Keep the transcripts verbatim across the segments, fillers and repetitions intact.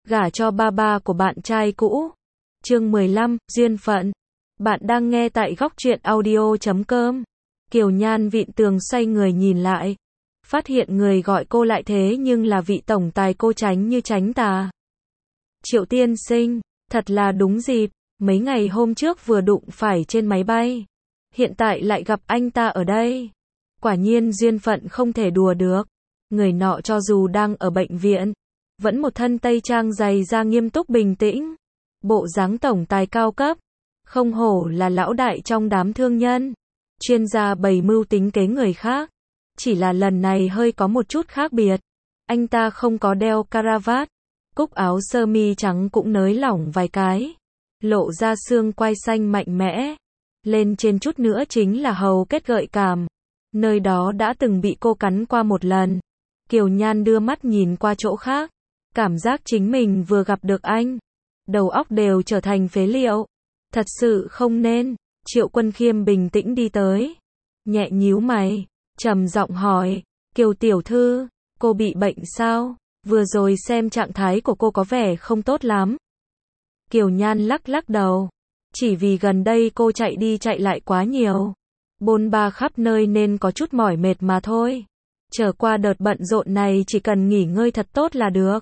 gả cho ba ba của bạn trai cũ. Chương mười lăm, duyên phận. Bạn đang nghe tại góc truyện audio chấm com. Kiều Nhan vịn tường xoay người nhìn lại. Phát hiện người gọi cô lại thế nhưng là vị tổng tài cô tránh như tránh tà. Triệu tiên sinh, thật là đúng dịp, mấy ngày hôm trước vừa đụng phải trên máy bay. Hiện tại lại gặp anh ta ở đây. Quả nhiên duyên phận không thể đùa được. Người nọ cho dù đang ở bệnh viện, vẫn một thân tây trang dày da nghiêm túc bình tĩnh. Bộ dáng tổng tài cao cấp. Không hổ là lão đại trong đám thương nhân. Chuyên gia bày mưu tính kế người khác. Chỉ là lần này hơi có một chút khác biệt. Anh ta không có đeo caravat. Cúc áo sơ mi trắng cũng nới lỏng vài cái. Lộ ra xương quai xanh mạnh mẽ. Lên trên chút nữa chính là hầu kết gợi cảm. Nơi đó đã từng bị cô cắn qua một lần. Kiều Nhan đưa mắt nhìn qua chỗ khác. Cảm giác chính mình vừa gặp được anh. Đầu óc đều trở thành phế liệu. Thật sự không nên. Triệu Quân Khiêm bình tĩnh đi tới. Nhẹ nhíu mày. Trầm giọng hỏi. Kiều tiểu thư, cô bị bệnh sao? Vừa rồi xem trạng thái của cô có vẻ không tốt lắm. Kiều Nhan lắc lắc đầu. Chỉ vì gần đây cô chạy đi chạy lại quá nhiều. Bôn ba khắp nơi nên có chút mỏi mệt mà thôi. Trở qua đợt bận rộn này chỉ cần nghỉ ngơi thật tốt là được.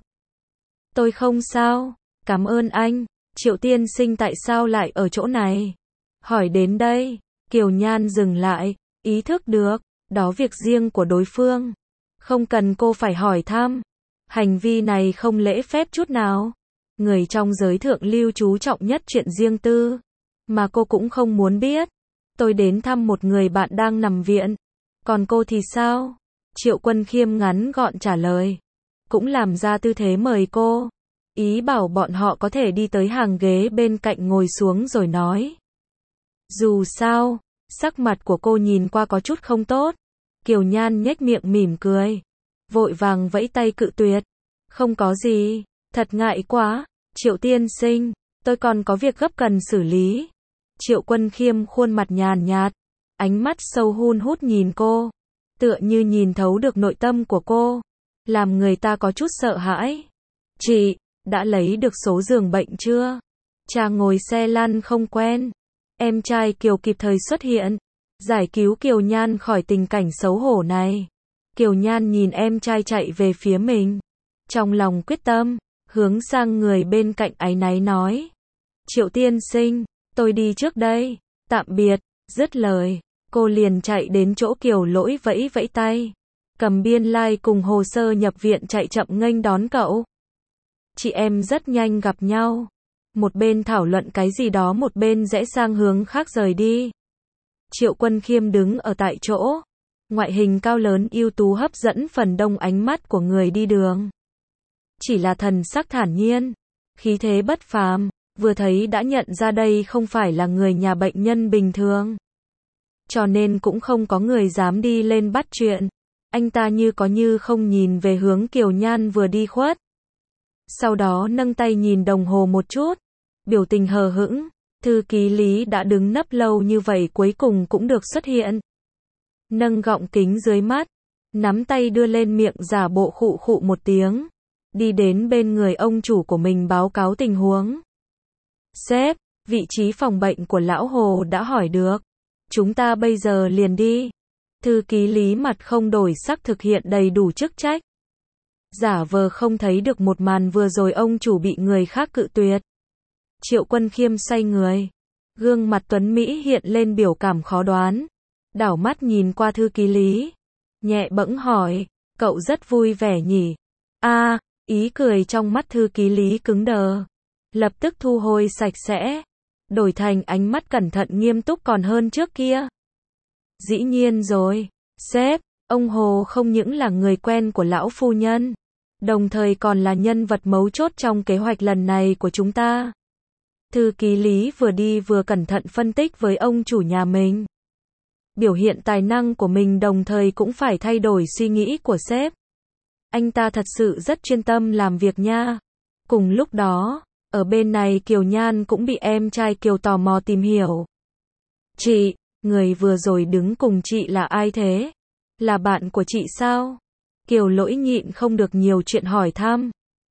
Tôi không sao. Cảm ơn anh. Triệu tiên sinh tại sao lại ở chỗ này? Hỏi đến đây, Kiều Nhan dừng lại, ý thức được, đó việc riêng của đối phương. Không cần cô phải hỏi thăm. Hành vi này không lễ phép chút nào. Người trong giới thượng lưu chú trọng nhất chuyện riêng tư. Mà cô cũng không muốn biết. Tôi đến thăm một người bạn đang nằm viện. Còn cô thì sao? Triệu Quân Khiêm ngắn gọn trả lời. Cũng làm ra tư thế mời cô. Ý bảo bọn họ có thể đi tới hàng ghế bên cạnh ngồi xuống rồi nói. Dù sao, sắc mặt của cô nhìn qua có chút không tốt. Kiều Nhan nhếch miệng mỉm cười. Vội vàng vẫy tay cự tuyệt. Không có gì, thật ngại quá. Triệu tiên sinh, tôi còn có việc gấp cần xử lý. Triệu Quân Khiêm khuôn mặt nhàn nhạt. Ánh mắt sâu hun hút nhìn cô. Tựa như nhìn thấu được nội tâm của cô. Làm người ta có chút sợ hãi. Chị, đã lấy được số giường bệnh chưa? Cha ngồi xe lăn không quen. Em trai Kiều kịp thời xuất hiện. Giải cứu Kiều Nhan khỏi tình cảnh xấu hổ này. Kiều Nhan nhìn em trai chạy về phía mình. Trong lòng quyết tâm, hướng sang người bên cạnh áy náy nói. Triệu tiên sinh, tôi đi trước đây. Tạm biệt. Dứt lời, cô liền chạy đến chỗ Kiều Lỗi vẫy vẫy tay. Cầm biên lai like cùng hồ sơ nhập viện chạy chậm nghênh đón cậu. Chị em rất nhanh gặp nhau. Một bên thảo luận cái gì đó một bên rẽ sang hướng khác rời đi. Triệu Quân Khiêm đứng ở tại chỗ. Ngoại hình cao lớn ưu tú hấp dẫn phần đông ánh mắt của người đi đường. Chỉ là thần sắc thản nhiên. Khí thế bất phàm. Vừa thấy đã nhận ra đây không phải là người nhà bệnh nhân bình thường. Cho nên cũng không có người dám đi lên bắt chuyện. Anh ta như có như không nhìn về hướng Kiều Nhan vừa đi khuất. Sau đó nâng tay nhìn đồng hồ một chút. Biểu tình hờ hững. Thư ký Lý đã đứng nấp lâu như vậy cuối cùng cũng được xuất hiện. Nâng gọng kính dưới mắt. Nắm tay đưa lên miệng giả bộ khụ khụ một tiếng. Đi đến bên người ông chủ của mình báo cáo tình huống. Sếp, vị trí phòng bệnh của lão Hồ đã hỏi được. Chúng ta bây giờ liền đi. Thư ký Lý mặt không đổi sắc thực hiện đầy đủ chức trách. Giả vờ không thấy được một màn vừa rồi ông chủ bị người khác cự tuyệt. Triệu Quân Khiêm xoay người. Gương mặt tuấn Mỹ hiện lên biểu cảm khó đoán. Đảo mắt nhìn qua thư ký Lý. Nhẹ bẫng hỏi. Cậu rất vui vẻ nhỉ? A, ý cười trong mắt thư ký Lý cứng đờ. Lập tức thu hồi sạch sẽ. Đổi thành ánh mắt cẩn thận nghiêm túc còn hơn trước kia. Dĩ nhiên rồi. Sếp, ông Hồ không những là người quen của lão phu nhân. Đồng thời còn là nhân vật mấu chốt trong kế hoạch lần này của chúng ta. Thư ký Lý vừa đi vừa cẩn thận phân tích với ông chủ nhà mình. Biểu hiện tài năng của mình đồng thời cũng phải thay đổi suy nghĩ của sếp. Anh ta thật sự rất chuyên tâm làm việc nha. Cùng lúc đó, ở bên này Kiều Nhan cũng bị em trai Kiều tò mò tìm hiểu. Chị, người vừa rồi đứng cùng chị là ai thế? Là bạn của chị sao? Kiều Lỗi nhịn không được nhiều chuyện hỏi thăm.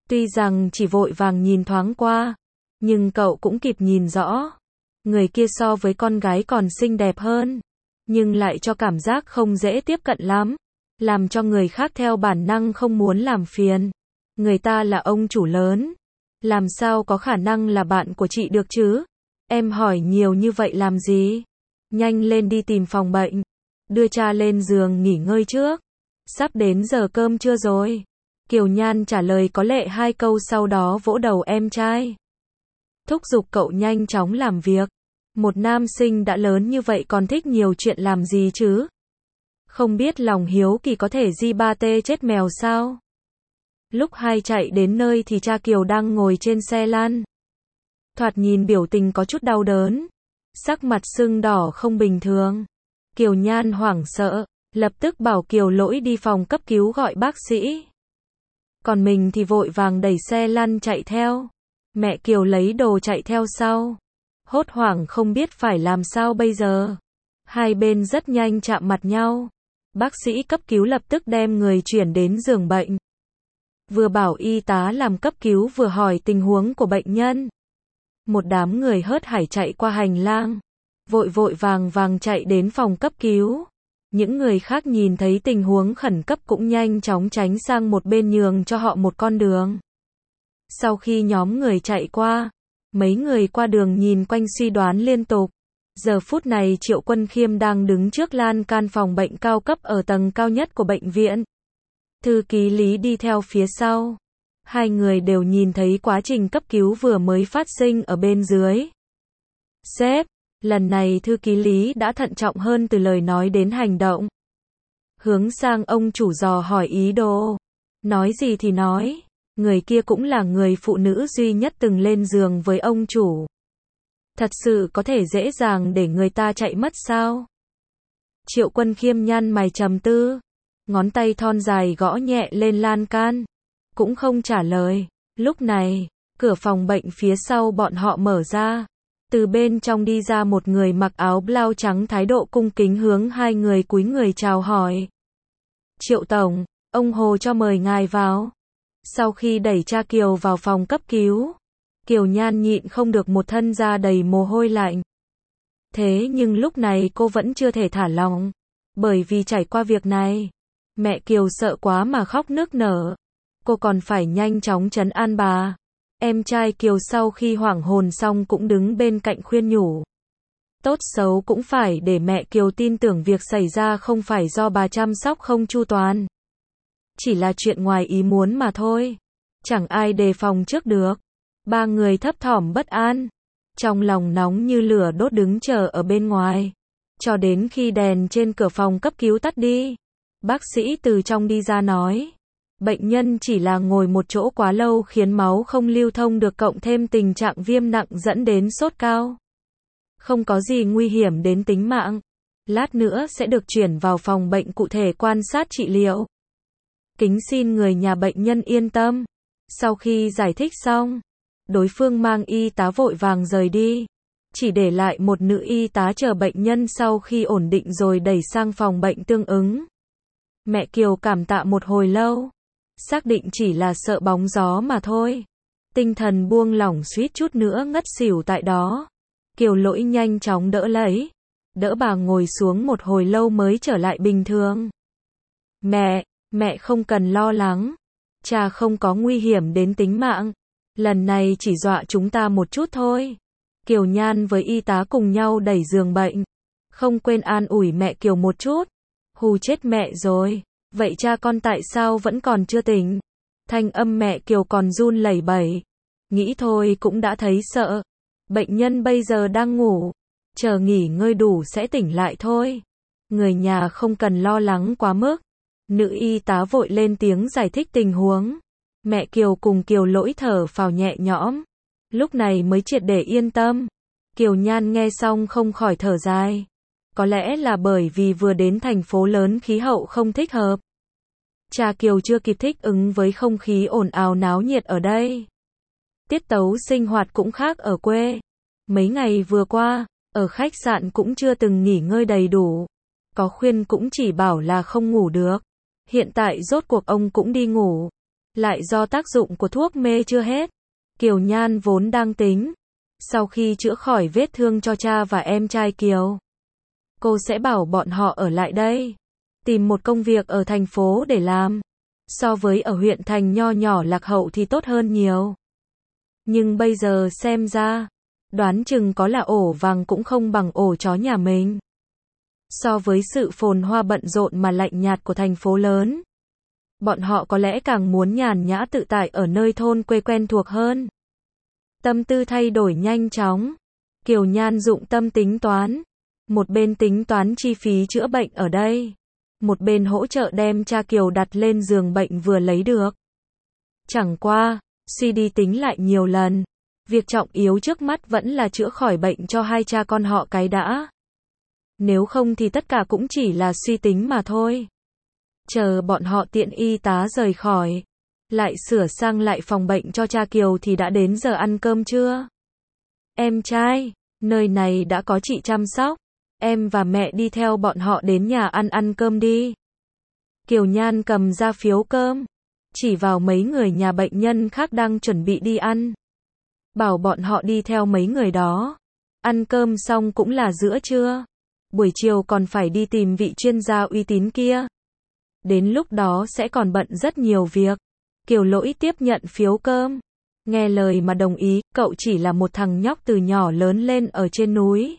Tuy rằng chỉ vội vàng nhìn thoáng qua, nhưng cậu cũng kịp nhìn rõ. Người kia so với con gái còn xinh đẹp hơn, nhưng lại cho cảm giác không dễ tiếp cận lắm, làm cho người khác theo bản năng không muốn làm phiền. Người ta là ông chủ lớn, làm sao có khả năng là bạn của chị được chứ? Em hỏi nhiều như vậy làm gì? Nhanh lên đi tìm phòng bệnh, đưa cha lên giường nghỉ ngơi trước. Sắp đến giờ cơm trưa rồi. Kiều Nhan trả lời có lệ hai câu sau đó vỗ đầu em trai. Thúc giục cậu nhanh chóng làm việc. Một nam sinh đã lớn như vậy còn thích nhiều chuyện làm gì chứ? Không biết lòng hiếu kỳ có thể di ba tê chết mèo sao? Lúc hai chạy đến nơi thì cha Kiều đang ngồi trên xe lăn. Thoạt nhìn biểu tình có chút đau đớn, sắc mặt sưng đỏ không bình thường. Kiều Nhan hoảng sợ, lập tức bảo Kiều Lỗi đi phòng cấp cứu gọi bác sĩ. Còn mình thì vội vàng đẩy xe lăn chạy theo. Mẹ Kiều lấy đồ chạy theo sau. Hốt hoảng không biết phải làm sao bây giờ. Hai bên rất nhanh chạm mặt nhau. Bác sĩ cấp cứu lập tức đem người chuyển đến giường bệnh. Vừa bảo y tá làm cấp cứu vừa hỏi tình huống của bệnh nhân. Một đám người hớt hải chạy qua hành lang. Vội vội vàng vàng chạy đến phòng cấp cứu. Những người khác nhìn thấy tình huống khẩn cấp cũng nhanh chóng tránh sang một bên nhường cho họ một con đường. Sau khi nhóm người chạy qua, mấy người qua đường nhìn quanh suy đoán liên tục. Giờ phút này Triệu Quân Khiêm đang đứng trước lan can phòng bệnh cao cấp ở tầng cao nhất của bệnh viện. Thư ký Lý đi theo phía sau. Hai người đều nhìn thấy quá trình cấp cứu vừa mới phát sinh ở bên dưới. Sếp, lần này thư ký Lý đã thận trọng hơn từ lời nói đến hành động. Hướng sang ông chủ dò hỏi ý đồ. Nói gì thì nói, người kia cũng là người phụ nữ duy nhất từng lên giường với ông chủ. Thật sự có thể dễ dàng để người ta chạy mất sao? Triệu Quân Khiêm nhăn mày trầm tư, ngón tay thon dài gõ nhẹ lên lan can, cũng không trả lời. Lúc này, cửa phòng bệnh phía sau bọn họ mở ra. Từ bên trong đi ra một người mặc áo blau trắng thái độ cung kính hướng hai người cúi người chào hỏi. Triệu Tổng, ông Hồ cho mời ngài vào. Sau khi đẩy cha Kiều vào phòng cấp cứu, Kiều Nhan nhịn không được một thân da đầy mồ hôi lạnh. Thế nhưng lúc này cô vẫn chưa thể thả lỏng, bởi vì trải qua việc này, mẹ Kiều sợ quá mà khóc nức nở. Cô còn phải nhanh chóng trấn an bà. Em trai Kiều sau khi hoảng hồn xong cũng đứng bên cạnh khuyên nhủ. Tốt xấu cũng phải để mẹ Kiều tin tưởng việc xảy ra không phải do bà chăm sóc không chu toàn. Chỉ là chuyện ngoài ý muốn mà thôi. Chẳng ai đề phòng trước được. Ba người thấp thỏm bất an. Trong lòng nóng như lửa đốt đứng chờ ở bên ngoài. Cho đến khi đèn trên cửa phòng cấp cứu tắt đi. Bác sĩ từ trong đi ra nói. Bệnh nhân chỉ là ngồi một chỗ quá lâu khiến máu không lưu thông được cộng thêm tình trạng viêm nặng dẫn đến sốt cao. Không có gì nguy hiểm đến tính mạng. Lát nữa sẽ được chuyển vào phòng bệnh cụ thể quan sát trị liệu. Kính xin người nhà bệnh nhân yên tâm. Sau khi giải thích xong, đối phương mang y tá vội vàng rời đi. Chỉ để lại một nữ y tá chờ bệnh nhân sau khi ổn định rồi đẩy sang phòng bệnh tương ứng. Mẹ Kiều cảm tạ một hồi lâu. Xác định chỉ là sợ bóng gió mà thôi. Tinh thần buông lỏng suýt chút nữa ngất xỉu tại đó. Kiều Lỗi nhanh chóng đỡ lấy. Đỡ bà ngồi xuống một hồi lâu mới trở lại bình thường. Mẹ, mẹ không cần lo lắng. Cha không có nguy hiểm đến tính mạng. Lần này chỉ dọa chúng ta một chút thôi. Kiều Nhan với y tá cùng nhau đẩy giường bệnh. Không quên an ủi mẹ Kiều một chút. Hù chết mẹ rồi. Vậy cha con tại sao vẫn còn chưa tỉnh? Thanh âm mẹ Kiều còn run lẩy bẩy. Nghĩ thôi cũng đã thấy sợ. Bệnh nhân bây giờ đang ngủ. Chờ nghỉ ngơi đủ sẽ tỉnh lại thôi. Người nhà không cần lo lắng quá mức. Nữ y tá vội lên tiếng giải thích tình huống. Mẹ Kiều cùng Kiều Lỗi thở phào nhẹ nhõm. Lúc này mới triệt để yên tâm. Kiều Nhan nghe xong không khỏi thở dài. Có lẽ là bởi vì vừa đến thành phố lớn khí hậu không thích hợp. Cha Kiều chưa kịp thích ứng với không khí ồn ào náo nhiệt ở đây. Tiết tấu sinh hoạt cũng khác ở quê. Mấy ngày vừa qua, ở khách sạn cũng chưa từng nghỉ ngơi đầy đủ. Có khuyên cũng chỉ bảo là không ngủ được. Hiện tại rốt cuộc ông cũng đi ngủ. Lại do tác dụng của thuốc mê chưa hết. Kiều Nhan vốn đang tính, sau khi chữa khỏi vết thương cho cha và em trai Kiều, cô sẽ bảo bọn họ ở lại đây, tìm một công việc ở thành phố để làm. So với ở huyện thành nho nhỏ lạc hậu thì tốt hơn nhiều. Nhưng bây giờ xem ra, đoán chừng có là ổ vàng cũng không bằng ổ chó nhà mình. So với sự phồn hoa bận rộn mà lạnh nhạt của thành phố lớn, bọn họ có lẽ càng muốn nhàn nhã tự tại ở nơi thôn quê quen thuộc hơn. Tâm tư thay đổi nhanh chóng. Kiều Nhan dụng tâm tính toán. Một bên tính toán chi phí chữa bệnh ở đây, một bên hỗ trợ đem cha Kiều đặt lên giường bệnh vừa lấy được. Chẳng qua, suy đi tính lại nhiều lần, việc trọng yếu trước mắt vẫn là chữa khỏi bệnh cho hai cha con họ cái đã. Nếu không thì tất cả cũng chỉ là suy tính mà thôi. Chờ bọn họ tiện y tá rời khỏi, lại sửa sang lại phòng bệnh cho cha Kiều thì đã đến giờ ăn cơm trưa. Em trai, nơi này đã có chị chăm sóc, em và mẹ đi theo bọn họ đến nhà ăn ăn cơm đi. Kiều Nhan cầm ra phiếu cơm, chỉ vào mấy người nhà bệnh nhân khác đang chuẩn bị đi ăn. Bảo bọn họ đi theo mấy người đó. Ăn cơm xong cũng là giữa trưa. Buổi chiều còn phải đi tìm vị chuyên gia uy tín kia. Đến lúc đó sẽ còn bận rất nhiều việc. Kiều Lỗi tiếp nhận phiếu cơm. Nghe lời mà đồng ý, cậu chỉ là một thằng nhóc từ nhỏ lớn lên ở trên núi.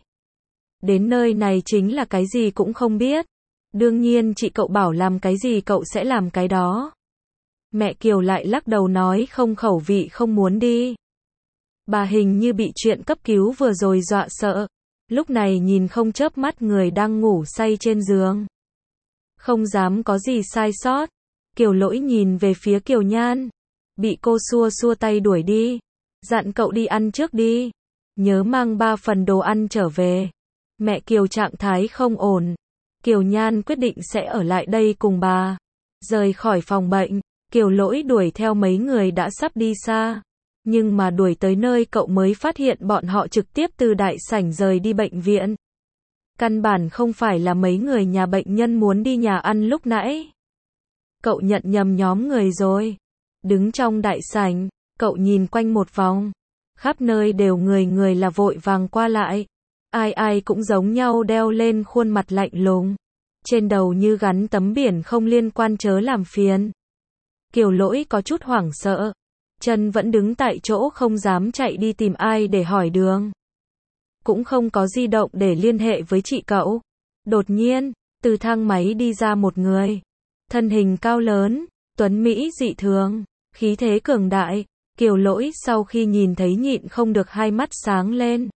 Đến nơi này chính là cái gì cũng không biết. Đương nhiên chị cậu bảo làm cái gì cậu sẽ làm cái đó. Mẹ Kiều lại lắc đầu nói không khẩu vị không muốn đi. Bà hình như bị chuyện cấp cứu vừa rồi dọa sợ. Lúc này nhìn không chớp mắt người đang ngủ say trên giường. Không dám có gì sai sót. Kiều Lỗi nhìn về phía Kiều Nhan. Bị cô xua xua tay đuổi đi. Dặn cậu đi ăn trước đi. Nhớ mang ba phần đồ ăn trở về. Mẹ Kiều trạng thái không ổn. Kiều Nhan quyết định sẽ ở lại đây cùng bà. Rời khỏi phòng bệnh, Kiều Lỗi đuổi theo mấy người đã sắp đi xa. Nhưng mà đuổi tới nơi cậu mới phát hiện bọn họ trực tiếp từ đại sảnh rời đi bệnh viện. Căn bản không phải là mấy người nhà bệnh nhân muốn đi nhà ăn lúc nãy. Cậu nhận nhầm nhóm người rồi. Đứng trong đại sảnh, cậu nhìn quanh một vòng. Khắp nơi đều người người là vội vàng qua lại. Ai ai cũng giống nhau đeo lên khuôn mặt lạnh lùng. Trên đầu như gắn tấm biển không liên quan chớ làm phiền. Kiều Lỗi có chút hoảng sợ. Chân vẫn đứng tại chỗ không dám chạy đi tìm ai để hỏi đường. Cũng không có di động để liên hệ với chị cậu. Đột nhiên, từ thang máy đi ra một người. Thân hình cao lớn, tuấn mỹ dị thường, khí thế cường đại. Kiều Lỗi sau khi nhìn thấy nhịn không được hai mắt sáng lên.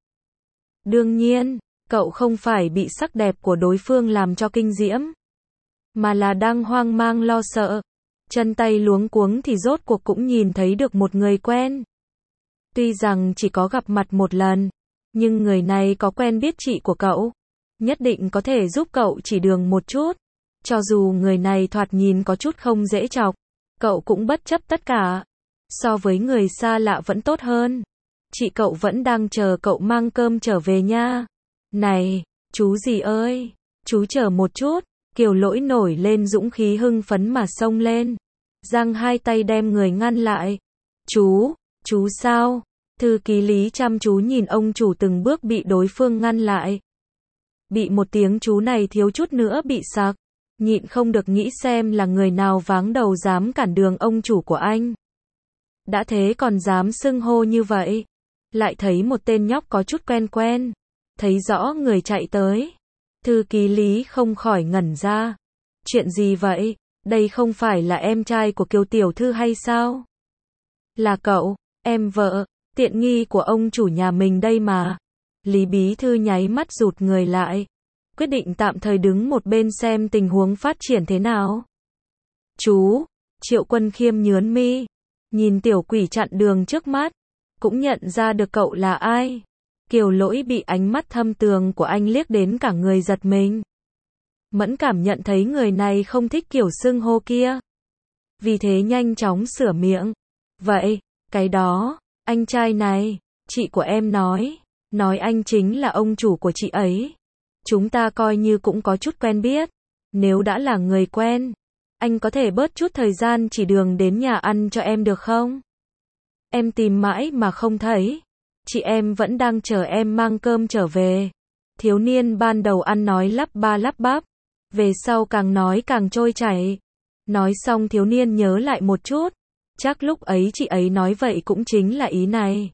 Đương nhiên, cậu không phải bị sắc đẹp của đối phương làm cho kinh diễm, mà là đang hoang mang lo sợ. Chân tay luống cuống thì rốt cuộc cũng nhìn thấy được một người quen. Tuy rằng chỉ có gặp mặt một lần, nhưng người này có quen biết chị của cậu. Nhất định có thể giúp cậu chỉ đường một chút. Cho dù người này thoạt nhìn có chút không dễ chọc, cậu cũng bất chấp tất cả. So với người xa lạ vẫn tốt hơn. Chị cậu vẫn đang chờ cậu mang cơm trở về nha. Này, chú gì ơi, chú chờ một chút. Kiều Lỗi nổi lên dũng khí hưng phấn mà xông lên. Giang hai tay đem người ngăn lại. Chú, chú sao? Thư ký Lý chăm chú nhìn ông chủ từng bước bị đối phương ngăn lại. Bị một tiếng chú này thiếu chút nữa bị sặc. Nhịn không được nghĩ xem là người nào váng đầu dám cản đường ông chủ của anh. Đã thế còn dám xưng hô như vậy. Lại thấy một tên nhóc có chút quen quen. Thấy rõ người chạy tới. Thư ký Lý không khỏi ngẩn ra. Chuyện gì vậy? Đây không phải là em trai của Kiều tiểu thư hay sao? Là cậu, em vợ, tiện nghi của ông chủ nhà mình đây mà. Lý bí thư nháy mắt rụt người lại. Quyết định tạm thời đứng một bên xem tình huống phát triển thế nào. Chú, Triệu Quân Khiêm nhướng mi. Nhìn tiểu quỷ chặn đường trước mắt. Cũng nhận ra được cậu là ai. Kiều Lỗi bị ánh mắt thâm tường của anh liếc đến cả người giật mình. Mẫn cảm nhận thấy người này không thích kiểu xưng hô kia. Vì thế nhanh chóng sửa miệng. Vậy, cái đó, anh trai này, chị của em nói. Nói anh chính là ông chủ của chị ấy. Chúng ta coi như cũng có chút quen biết. Nếu đã là người quen, anh có thể bớt chút thời gian chỉ đường đến nhà ăn cho em được không? Em tìm mãi mà không thấy. Chị em vẫn đang chờ em mang cơm trở về. Thiếu niên ban đầu ăn nói lắp ba lắp bắp, về sau càng nói càng trôi chảy. Nói xong thiếu niên nhớ lại một chút, chắc lúc ấy chị ấy nói vậy cũng chính là ý này.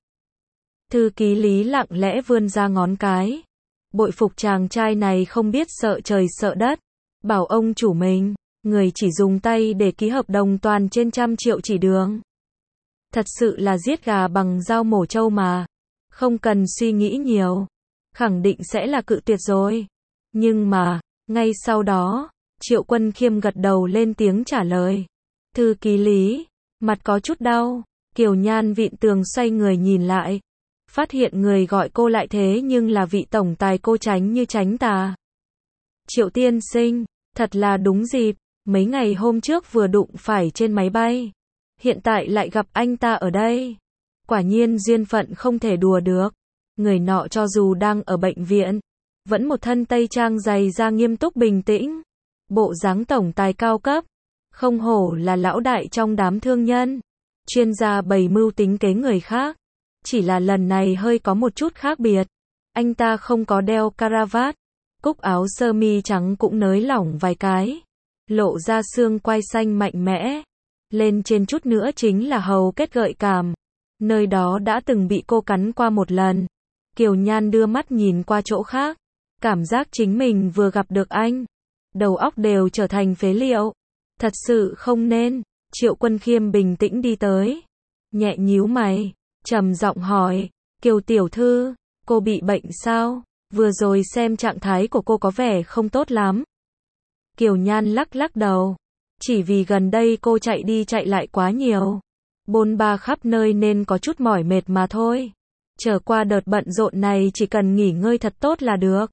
Thư ký Lý lặng lẽ vươn ra ngón cái. Bội phục chàng trai này không biết sợ trời sợ đất. Bảo ông chủ mình, người chỉ dùng tay để ký hợp đồng toàn trên trăm triệu chỉ đường. Thật sự là giết gà bằng dao mổ trâu mà. Không cần suy nghĩ nhiều. Khẳng định sẽ là cự tuyệt rồi. Nhưng mà, ngay sau đó, Triệu Quân Khiêm gật đầu lên tiếng trả lời. Thư ký Lý, mặt có chút đau. Kiều Nhan vịn tường xoay người nhìn lại. Phát hiện người gọi cô lại thế nhưng là vị tổng tài cô tránh như tránh tà. Triệu tiên sinh, thật là đúng dịp. Mấy ngày hôm trước vừa đụng phải trên máy bay. Hiện tại lại gặp anh ta ở đây. Quả nhiên duyên phận không thể đùa được. Người nọ cho dù đang ở bệnh viện, vẫn một thân tây trang dày da nghiêm túc bình tĩnh. Bộ dáng tổng tài cao cấp. Không hổ là lão đại trong đám thương nhân. Chuyên gia bày mưu tính kế người khác. Chỉ là lần này hơi có một chút khác biệt. Anh ta không có đeo caravat. Cúc áo sơ mi trắng cũng nới lỏng vài cái. Lộ ra xương quai xanh mạnh mẽ. Lên trên chút nữa chính là hầu kết gợi cảm. Nơi đó đã từng bị cô cắn qua một lần. Kiều Nhan đưa mắt nhìn qua chỗ khác. Cảm giác chính mình vừa gặp được anh. Đầu óc đều trở thành phế liệu. Thật sự không nên. Triệu Quân Khiêm bình tĩnh đi tới. Nhẹ nhíu mày. Trầm giọng hỏi. Kiều tiểu thư, cô bị bệnh sao? Vừa rồi xem trạng thái của cô có vẻ không tốt lắm. Kiều Nhan lắc lắc đầu. Chỉ vì gần đây cô chạy đi chạy lại quá nhiều. Bôn ba khắp nơi nên có chút mỏi mệt mà thôi. Trở qua đợt bận rộn này chỉ cần nghỉ ngơi thật tốt là được.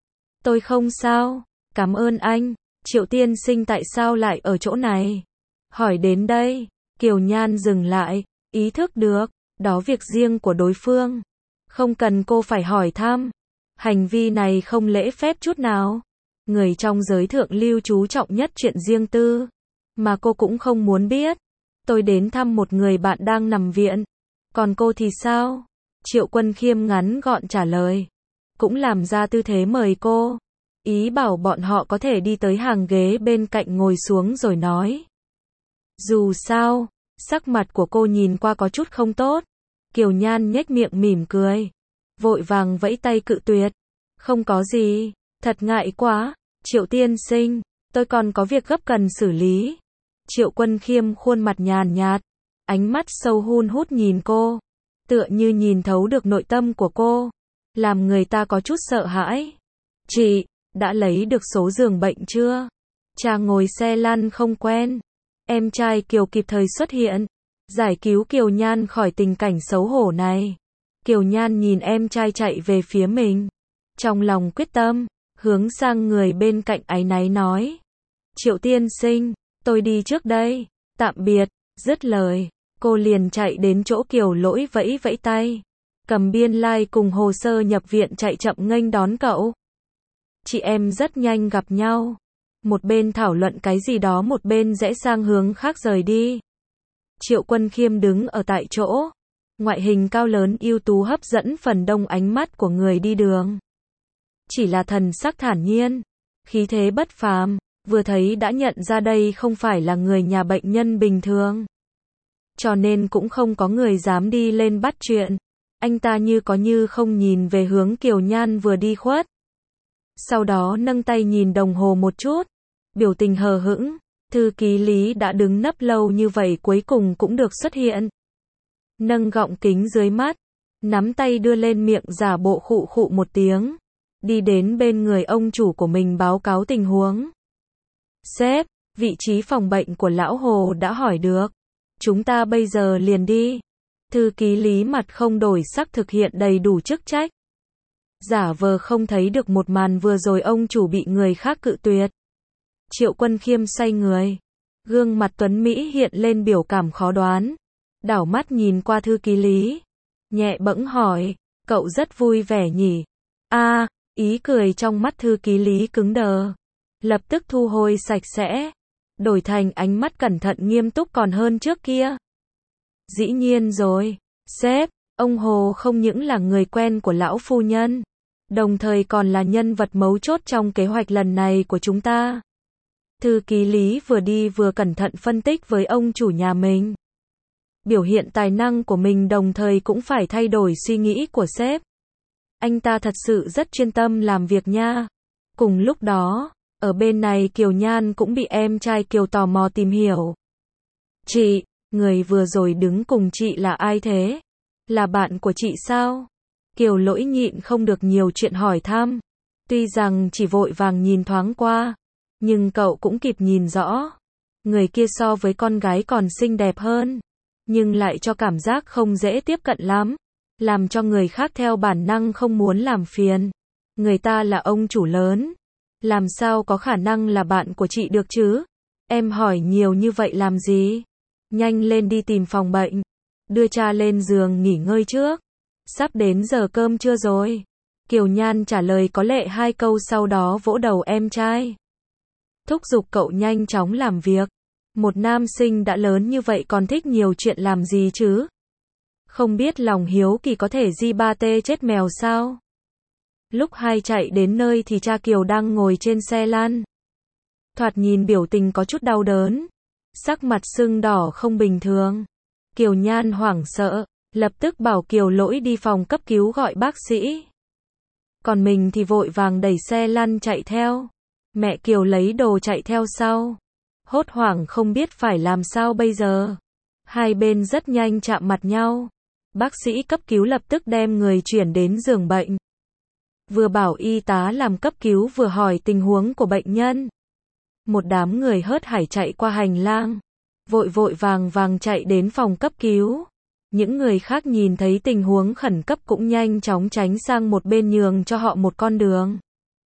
Tôi không sao. Cảm ơn anh. Triệu tiên sinh tại sao lại ở chỗ này? Hỏi đến đây, Kiều Nhan dừng lại. Ý thức được, đó việc riêng của đối phương. Không cần cô phải hỏi thăm. Hành vi này không lễ phép chút nào. Người trong giới thượng lưu chú trọng nhất chuyện riêng tư. Mà cô cũng không muốn biết. Tôi đến thăm một người bạn đang nằm viện. Còn cô thì sao? Triệu Quân Khiêm ngắn gọn trả lời. Cũng làm ra tư thế mời cô. Ý bảo bọn họ có thể đi tới hàng ghế bên cạnh ngồi xuống rồi nói. Dù sao, sắc mặt của cô nhìn qua có chút không tốt. Kiều Nhan nhếch miệng mỉm cười. Vội vàng vẫy tay cự tuyệt. Không có gì, thật ngại quá. Triệu tiên sinh, tôi còn có việc gấp cần xử lý. Triệu Quân Khiêm khuôn mặt nhàn nhạt. Ánh mắt sâu hun hút nhìn cô. Tựa như nhìn thấu được nội tâm của cô. Làm người ta có chút sợ hãi. Chị, đã lấy được số giường bệnh chưa? Cha ngồi xe lăn không quen. Em trai Kiều kịp thời xuất hiện. Giải cứu Kiều Nhan khỏi tình cảnh xấu hổ này. Kiều Nhan nhìn em trai chạy về phía mình. Trong lòng quyết tâm, hướng sang người bên cạnh áy náy nói. Triệu tiên sinh, tôi đi trước đây. Tạm biệt. Dứt lời, cô liền chạy đến chỗ Kiều Lỗi vẫy vẫy tay. Cầm biên lai like cùng hồ sơ nhập viện chạy chậm nghênh đón cậu. Chị em rất nhanh gặp nhau. Một bên thảo luận cái gì đó một bên rẽ sang hướng khác rời đi. Triệu Quân Khiêm đứng ở tại chỗ. Ngoại hình cao lớn ưu tú hấp dẫn phần đông ánh mắt của người đi đường. Chỉ là thần sắc thản nhiên, khí thế bất phàm, vừa thấy đã nhận ra đây không phải là người nhà bệnh nhân bình thường. Cho nên cũng không có người dám đi lên bắt chuyện. Anh ta như có như không nhìn về hướng Kiều Nhan vừa đi khuất. Sau đó nâng tay nhìn đồng hồ một chút. Biểu tình hờ hững. Thư ký Lý đã đứng nấp lâu như vậy cuối cùng cũng được xuất hiện. Nâng gọng kính dưới mắt. Nắm tay đưa lên miệng giả bộ khụ khụ một tiếng. Đi đến bên người ông chủ của mình báo cáo tình huống. Sếp, vị trí phòng bệnh của lão Hồ đã hỏi được. Chúng ta bây giờ liền đi. Thư ký Lý mặt không đổi sắc thực hiện đầy đủ chức trách. Giả vờ không thấy được một màn vừa rồi ông chủ bị người khác cự tuyệt. Triệu Quân Khiêm xoay người. Gương mặt tuấn Mỹ hiện lên biểu cảm khó đoán. Đảo mắt nhìn qua thư ký Lý. Nhẹ bẫng hỏi, cậu rất vui vẻ nhỉ? A, à, ý cười trong mắt thư ký Lý cứng đờ. Lập tức thu hồi sạch sẽ. đổi thành ánh mắt cẩn thận nghiêm túc còn hơn trước kia. Dĩ nhiên rồi, sếp, ông Hồ không những là người quen của lão phu nhân, đồng thời còn là nhân vật mấu chốt trong kế hoạch lần này của chúng ta. Thư ký Lý vừa đi vừa cẩn thận phân tích với ông chủ nhà mình. Biểu hiện tài năng của mình đồng thời cũng phải thay đổi suy nghĩ của sếp. Anh ta thật sự rất chuyên tâm làm việc nha. Cùng lúc đó, ở bên này Kiều Nhan cũng bị em trai Kiều tò mò tìm hiểu. Chị, người vừa rồi đứng cùng chị là ai thế? Là bạn của chị sao? Kiều Lỗi nhịn không được nhiều chuyện hỏi thăm. Tuy rằng chỉ vội vàng nhìn thoáng qua, nhưng cậu cũng kịp nhìn rõ. Người kia so với con gái còn xinh đẹp hơn, nhưng lại cho cảm giác không dễ tiếp cận lắm, làm cho người khác theo bản năng không muốn làm phiền. Người ta là ông chủ lớn, làm sao có khả năng là bạn của chị được chứ? Em hỏi nhiều như vậy làm gì? Nhanh lên đi tìm phòng bệnh, đưa cha lên giường nghỉ ngơi trước. Sắp đến giờ cơm trưa rồi. Kiều Nhan trả lời có lệ hai câu sau đó vỗ đầu em trai. Thúc giục cậu nhanh chóng làm việc. Một nam sinh đã lớn như vậy còn thích nhiều chuyện làm gì chứ? Không biết lòng hiếu kỳ có thể di ba tê chết mèo sao? Lúc hai chạy đến nơi thì cha Kiều đang ngồi trên xe lăn. Thoạt nhìn biểu tình có chút đau đớn, sắc mặt sưng đỏ không bình thường. Kiều Nhan hoảng sợ, lập tức bảo Kiều Lỗi đi phòng cấp cứu gọi bác sĩ. Còn mình thì vội vàng đẩy xe lăn chạy theo. Mẹ Kiều lấy đồ chạy theo sau. Hốt hoảng không biết phải làm sao bây giờ. Hai bên rất nhanh chạm mặt nhau. Bác sĩ cấp cứu lập tức đem người chuyển đến giường bệnh. Vừa bảo y tá làm cấp cứu vừa hỏi tình huống của bệnh nhân. Một đám người hớt hải chạy qua hành lang, vội vội vàng vàng chạy đến phòng cấp cứu. Những người khác nhìn thấy tình huống khẩn cấp cũng nhanh chóng tránh sang một bên nhường cho họ một con đường.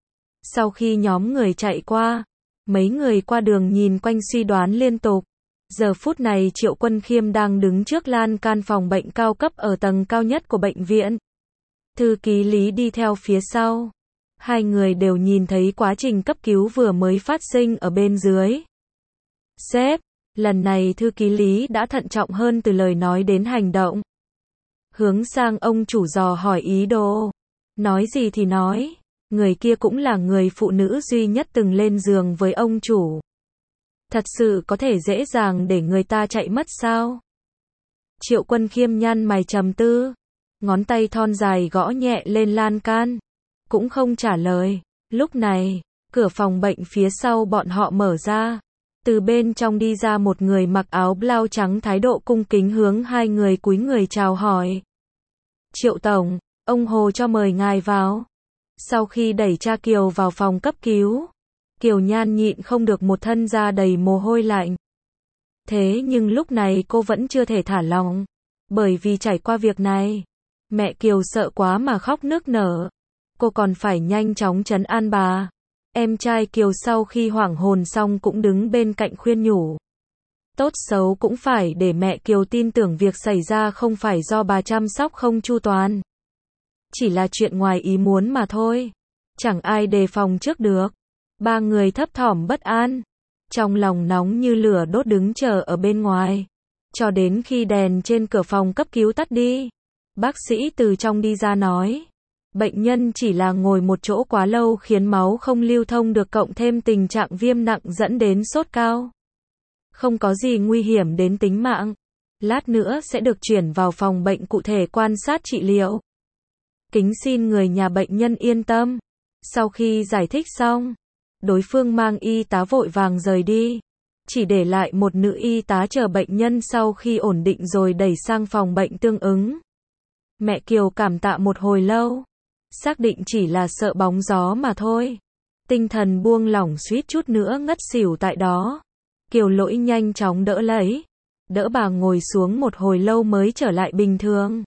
Sau khi nhóm người chạy qua, mấy người qua đường nhìn quanh suy đoán liên tục. Giờ phút này Triệu Quân Khiêm đang đứng trước lan can phòng bệnh cao cấp ở tầng cao nhất của bệnh viện. Thư ký Lý đi theo phía sau. Hai người đều nhìn thấy quá trình cấp cứu vừa mới phát sinh ở bên dưới. Sếp, lần này thư ký Lý đã thận trọng hơn từ lời nói đến hành động. Hướng sang ông chủ dò hỏi ý đồ. Nói gì thì nói, người kia cũng là người phụ nữ duy nhất từng lên giường với ông chủ. Thật sự có thể dễ dàng để người ta chạy mất sao? Triệu Quân Khiêm nhăn mày trầm tư, ngón tay thon dài gõ nhẹ lên lan can, cũng không trả lời. Lúc này, cửa phòng bệnh phía sau bọn họ mở ra. Từ bên trong đi ra một người mặc áo blau trắng thái độ cung kính hướng hai người cúi người chào hỏi. Triệu Tổng, ông Hồ cho mời ngài vào. Sau khi đẩy cha Kiều vào phòng cấp cứu, Kiều Nhan nhịn không được một thân da đầy mồ hôi lạnh. Thế nhưng lúc này cô vẫn chưa thể thả lỏng, bởi vì trải qua việc này, mẹ Kiều sợ quá mà khóc nức nở. Cô còn phải nhanh chóng trấn an bà. Em trai Kiều sau khi hoảng hồn xong cũng đứng bên cạnh khuyên nhủ. Tốt xấu cũng phải để mẹ Kiều tin tưởng việc xảy ra không phải do bà chăm sóc không chu toàn. Chỉ là chuyện ngoài ý muốn mà thôi. Chẳng ai đề phòng trước được. Ba người thấp thỏm bất an, trong lòng nóng như lửa đốt đứng chờ ở bên ngoài. Cho đến khi đèn trên cửa phòng cấp cứu tắt đi, bác sĩ từ trong đi ra nói. Bệnh nhân chỉ là ngồi một chỗ quá lâu khiến máu không lưu thông được cộng thêm tình trạng viêm nặng dẫn đến sốt cao. Không có gì nguy hiểm đến tính mạng. Lát nữa sẽ được chuyển vào phòng bệnh cụ thể quan sát trị liệu. Kính xin người nhà bệnh nhân yên tâm. Sau khi giải thích xong, đối phương mang y tá vội vàng rời đi. Chỉ để lại một nữ y tá chờ bệnh nhân sau khi ổn định rồi đẩy sang phòng bệnh tương ứng. Mẹ Kiều cảm tạ một hồi lâu. Xác định chỉ là sợ bóng gió mà thôi. Tinh thần buông lỏng suýt chút nữa ngất xỉu tại đó. Kiều Lỗi nhanh chóng đỡ lấy. Đỡ bà ngồi xuống một hồi lâu mới trở lại bình thường.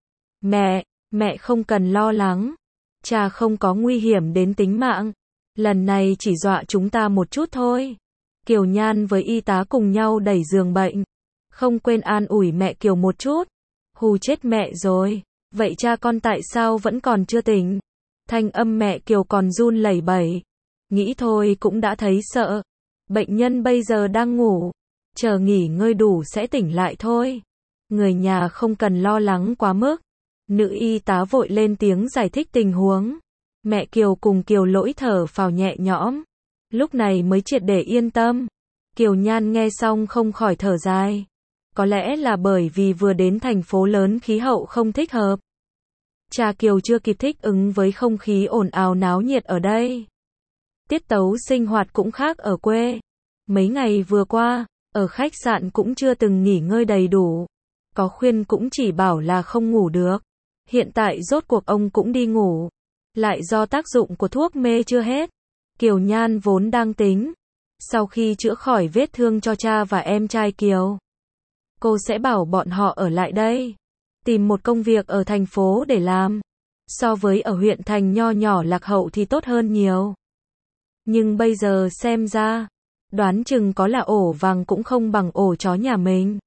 Mẹ, mẹ không cần lo lắng. Cha không có nguy hiểm đến tính mạng. Lần này chỉ dọa chúng ta một chút thôi. Kiều Nhan với y tá cùng nhau đẩy giường bệnh. Không quên an ủi mẹ Kiều một chút. Hù chết mẹ rồi. Vậy cha con tại sao vẫn còn chưa tỉnh? Thanh âm mẹ Kiều còn run lẩy bẩy. Nghĩ thôi cũng đã thấy sợ. Bệnh nhân bây giờ đang ngủ, chờ nghỉ ngơi đủ sẽ tỉnh lại thôi. Người nhà không cần lo lắng quá mức. Nữ y tá vội lên tiếng giải thích tình huống. Mẹ Kiều cùng Kiều Lỗi thở phào nhẹ nhõm, lúc này mới triệt để yên tâm. Kiều Nhan nghe xong không khỏi thở dài. Có lẽ là bởi vì vừa đến thành phố lớn khí hậu không thích hợp. Cha Kiều chưa kịp thích ứng với không khí ồn ào náo nhiệt ở đây. Tiết tấu sinh hoạt cũng khác ở quê. Mấy ngày vừa qua, ở khách sạn cũng chưa từng nghỉ ngơi đầy đủ. Có khuyên cũng chỉ bảo là không ngủ được. Hiện tại rốt cuộc ông cũng đi ngủ. Lại do tác dụng của thuốc mê chưa hết. Kiều Nhan vốn đang tính, sau khi chữa khỏi vết thương cho cha và em trai Kiều, cô sẽ bảo bọn họ ở lại đây, tìm một công việc ở thành phố để làm. So với ở huyện thành nho nhỏ lạc hậu thì tốt hơn nhiều. Nhưng bây giờ xem ra, đoán chừng có là ổ vàng cũng không bằng ổ chó nhà mình.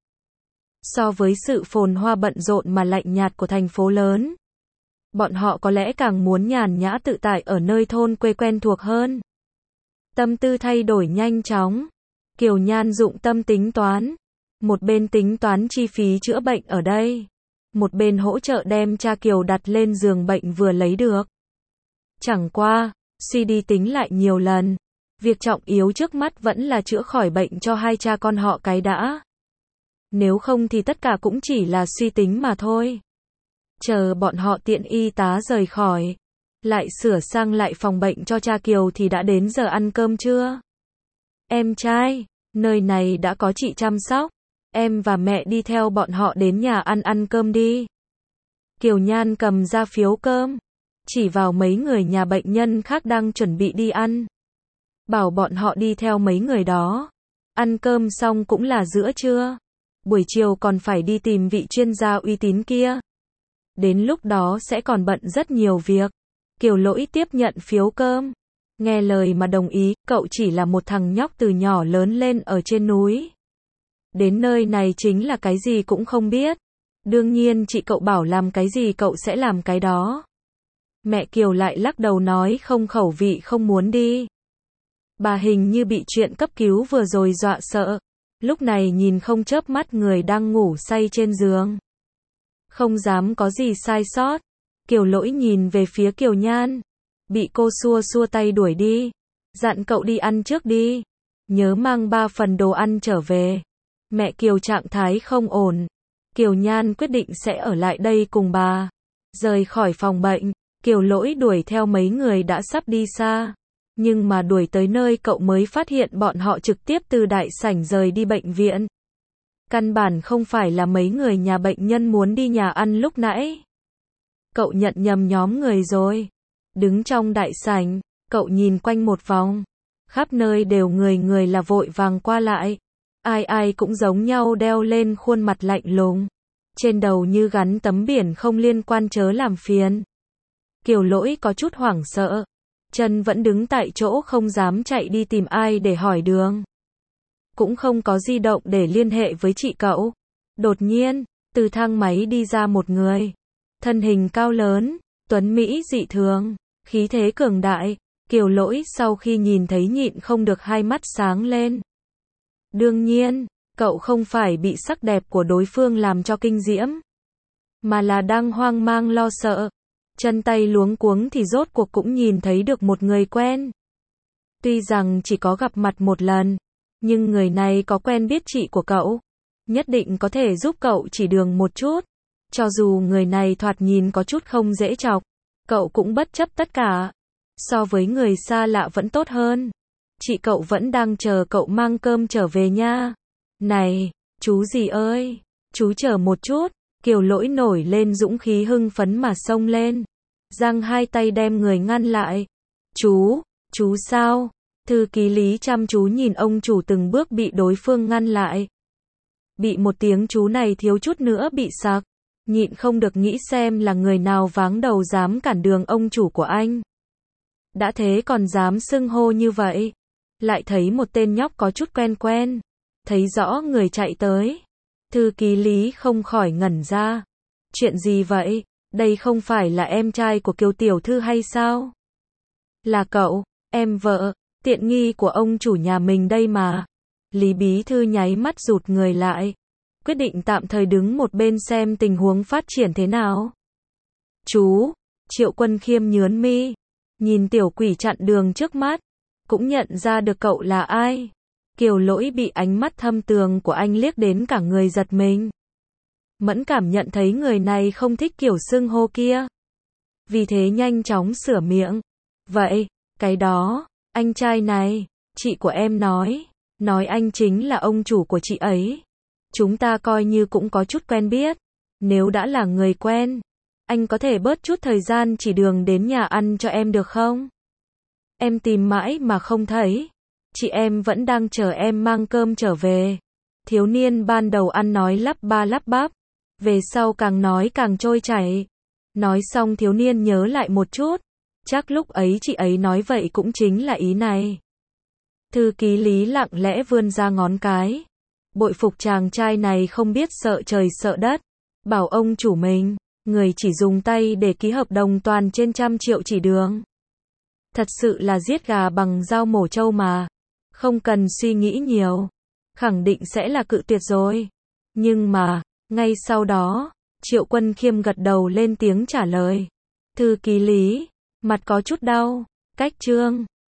So với sự phồn hoa bận rộn mà lạnh nhạt của thành phố lớn, bọn họ có lẽ càng muốn nhàn nhã tự tại ở nơi thôn quê quen thuộc hơn. Tâm tư thay đổi nhanh chóng. Kiều Nhan dụng tâm tính toán. Một bên tính toán chi phí chữa bệnh ở đây. Một bên hỗ trợ đem cha Kiều đặt lên giường bệnh vừa lấy được. Chẳng qua, suy đi tính lại nhiều lần. Việc trọng yếu trước mắt vẫn là chữa khỏi bệnh cho hai cha con họ cái đã. Nếu không thì tất cả cũng chỉ là suy tính mà thôi. Chờ bọn họ tiện y tá rời khỏi, lại sửa sang lại phòng bệnh cho cha Kiều thì đã đến giờ ăn cơm trưa. Em trai, nơi này đã có chị chăm sóc. Em và mẹ đi theo bọn họ đến nhà ăn ăn cơm đi. Kiều Nhan cầm ra phiếu cơm, chỉ vào mấy người nhà bệnh nhân khác đang chuẩn bị đi ăn. Bảo bọn họ đi theo mấy người đó. Ăn cơm xong cũng là giữa trưa. Buổi chiều còn phải đi tìm vị chuyên gia uy tín kia. Đến lúc đó sẽ còn bận rất nhiều việc. Kiều Lỗi tiếp nhận phiếu cơm. Nghe lời mà đồng ý, cậu chỉ là một thằng nhóc từ nhỏ lớn lên ở trên núi. Đến nơi này chính là cái gì cũng không biết. Đương nhiên chị cậu bảo làm cái gì cậu sẽ làm cái đó. Mẹ Kiều lại lắc đầu nói không khẩu vị không muốn đi. Bà hình như bị chuyện cấp cứu vừa rồi dọa sợ. Lúc này nhìn không chớp mắt người đang ngủ say trên giường. Không dám có gì sai sót. Kiều Lỗi nhìn về phía Kiều Nhan. Bị cô xua xua tay đuổi đi. Dặn cậu đi ăn trước đi. Nhớ mang ba phần đồ ăn trở về. Mẹ Kiều trạng thái không ổn. Kiều Nhan quyết định sẽ ở lại đây cùng bà. Rời khỏi phòng bệnh, Kiều Lỗi đuổi theo mấy người đã sắp đi xa. Nhưng mà đuổi tới nơi cậu mới phát hiện bọn họ trực tiếp từ đại sảnh rời đi bệnh viện. Căn bản không phải là mấy người nhà bệnh nhân muốn đi nhà ăn lúc nãy. Cậu nhận nhầm nhóm người rồi. Đứng trong đại sảnh, cậu nhìn quanh một vòng. Khắp nơi đều người người là vội vàng qua lại. Ai ai cũng giống nhau đeo lên khuôn mặt lạnh lùng. Trên đầu như gắn tấm biển không liên quan chớ làm phiền. Kiều Lỗi có chút hoảng sợ. Chân vẫn đứng tại chỗ không dám chạy đi tìm ai để hỏi đường. Cũng không có di động để liên hệ với chị cậu. Đột nhiên, từ thang máy đi ra một người. Thân hình cao lớn, tuấn mỹ dị thường, khí thế cường đại. Kiều Lỗi sau khi nhìn thấy nhịn không được hai mắt sáng lên. Đương nhiên, cậu không phải bị sắc đẹp của đối phương làm cho kinh diễm, mà là đang hoang mang lo sợ. Chân tay luống cuống thì rốt cuộc cũng nhìn thấy được một người quen. Tuy rằng chỉ có gặp mặt một lần, nhưng người này có quen biết chị của cậu. Nhất định có thể giúp cậu chỉ đường một chút. Cho dù người này thoạt nhìn có chút không dễ chọc, cậu cũng bất chấp tất cả. So với người xa lạ vẫn tốt hơn. Chị cậu vẫn đang chờ cậu mang cơm trở về nha. Này, chú gì ơi, chú chờ một chút. Kiều Lỗi nổi lên dũng khí hưng phấn mà xông lên. Giang hai tay đem người ngăn lại. Chú, chú sao? Thư ký Lý chăm chú nhìn ông chủ từng bước bị đối phương ngăn lại. Bị một tiếng chú này thiếu chút nữa bị sặc. Nhịn không được nghĩ xem là người nào váng đầu dám cản đường ông chủ của anh. Đã thế còn dám xưng hô như vậy. Lại thấy một tên nhóc có chút quen quen. Thấy rõ người chạy tới. Thư ký Lý không khỏi ngẩn ra. Chuyện gì vậy? Đây không phải là em trai của Kiều tiểu thư hay sao? Là cậu, em vợ. Tiện nghi của ông chủ nhà mình đây mà. Lý bí thư nháy mắt rụt người lại. Quyết định tạm thời đứng một bên xem tình huống phát triển thế nào. Chú, Triệu Quân Khiêm nhướng mi. Nhìn tiểu quỷ chặn đường trước mắt. Cũng nhận ra được cậu là ai. Kiều Lỗi bị ánh mắt thâm tường của anh liếc đến cả người giật mình. Mẫn cảm nhận thấy người này không thích kiểu xưng hô kia. Vì thế nhanh chóng sửa miệng. Vậy, cái đó, anh trai này, chị của em nói. Nói anh chính là ông chủ của chị ấy. Chúng ta coi như cũng có chút quen biết. Nếu đã là người quen, anh có thể bớt chút thời gian chỉ đường đến nhà ăn cho em được không? Em tìm mãi mà không thấy. Chị em vẫn đang chờ em mang cơm trở về. Thiếu niên ban đầu ăn nói lắp ba lắp bắp. Về sau càng nói càng trôi chảy. Nói xong thiếu niên nhớ lại một chút. Chắc lúc ấy chị ấy nói vậy cũng chính là ý này. Thư ký Lý lặng lẽ vươn ra ngón cái. Bội phục chàng trai này không biết sợ trời sợ đất. Bảo ông chủ mình, người chỉ dùng tay để ký hợp đồng toàn trên trăm triệu chỉ đường. Thật sự là giết gà bằng dao mổ trâu mà. Không cần suy nghĩ nhiều. Khẳng định sẽ là cự tuyệt rồi. Nhưng mà, ngay sau đó, Triệu Quân Khiêm gật đầu lên tiếng trả lời. Thư ký Lý, mặt có chút đau. Cách trương.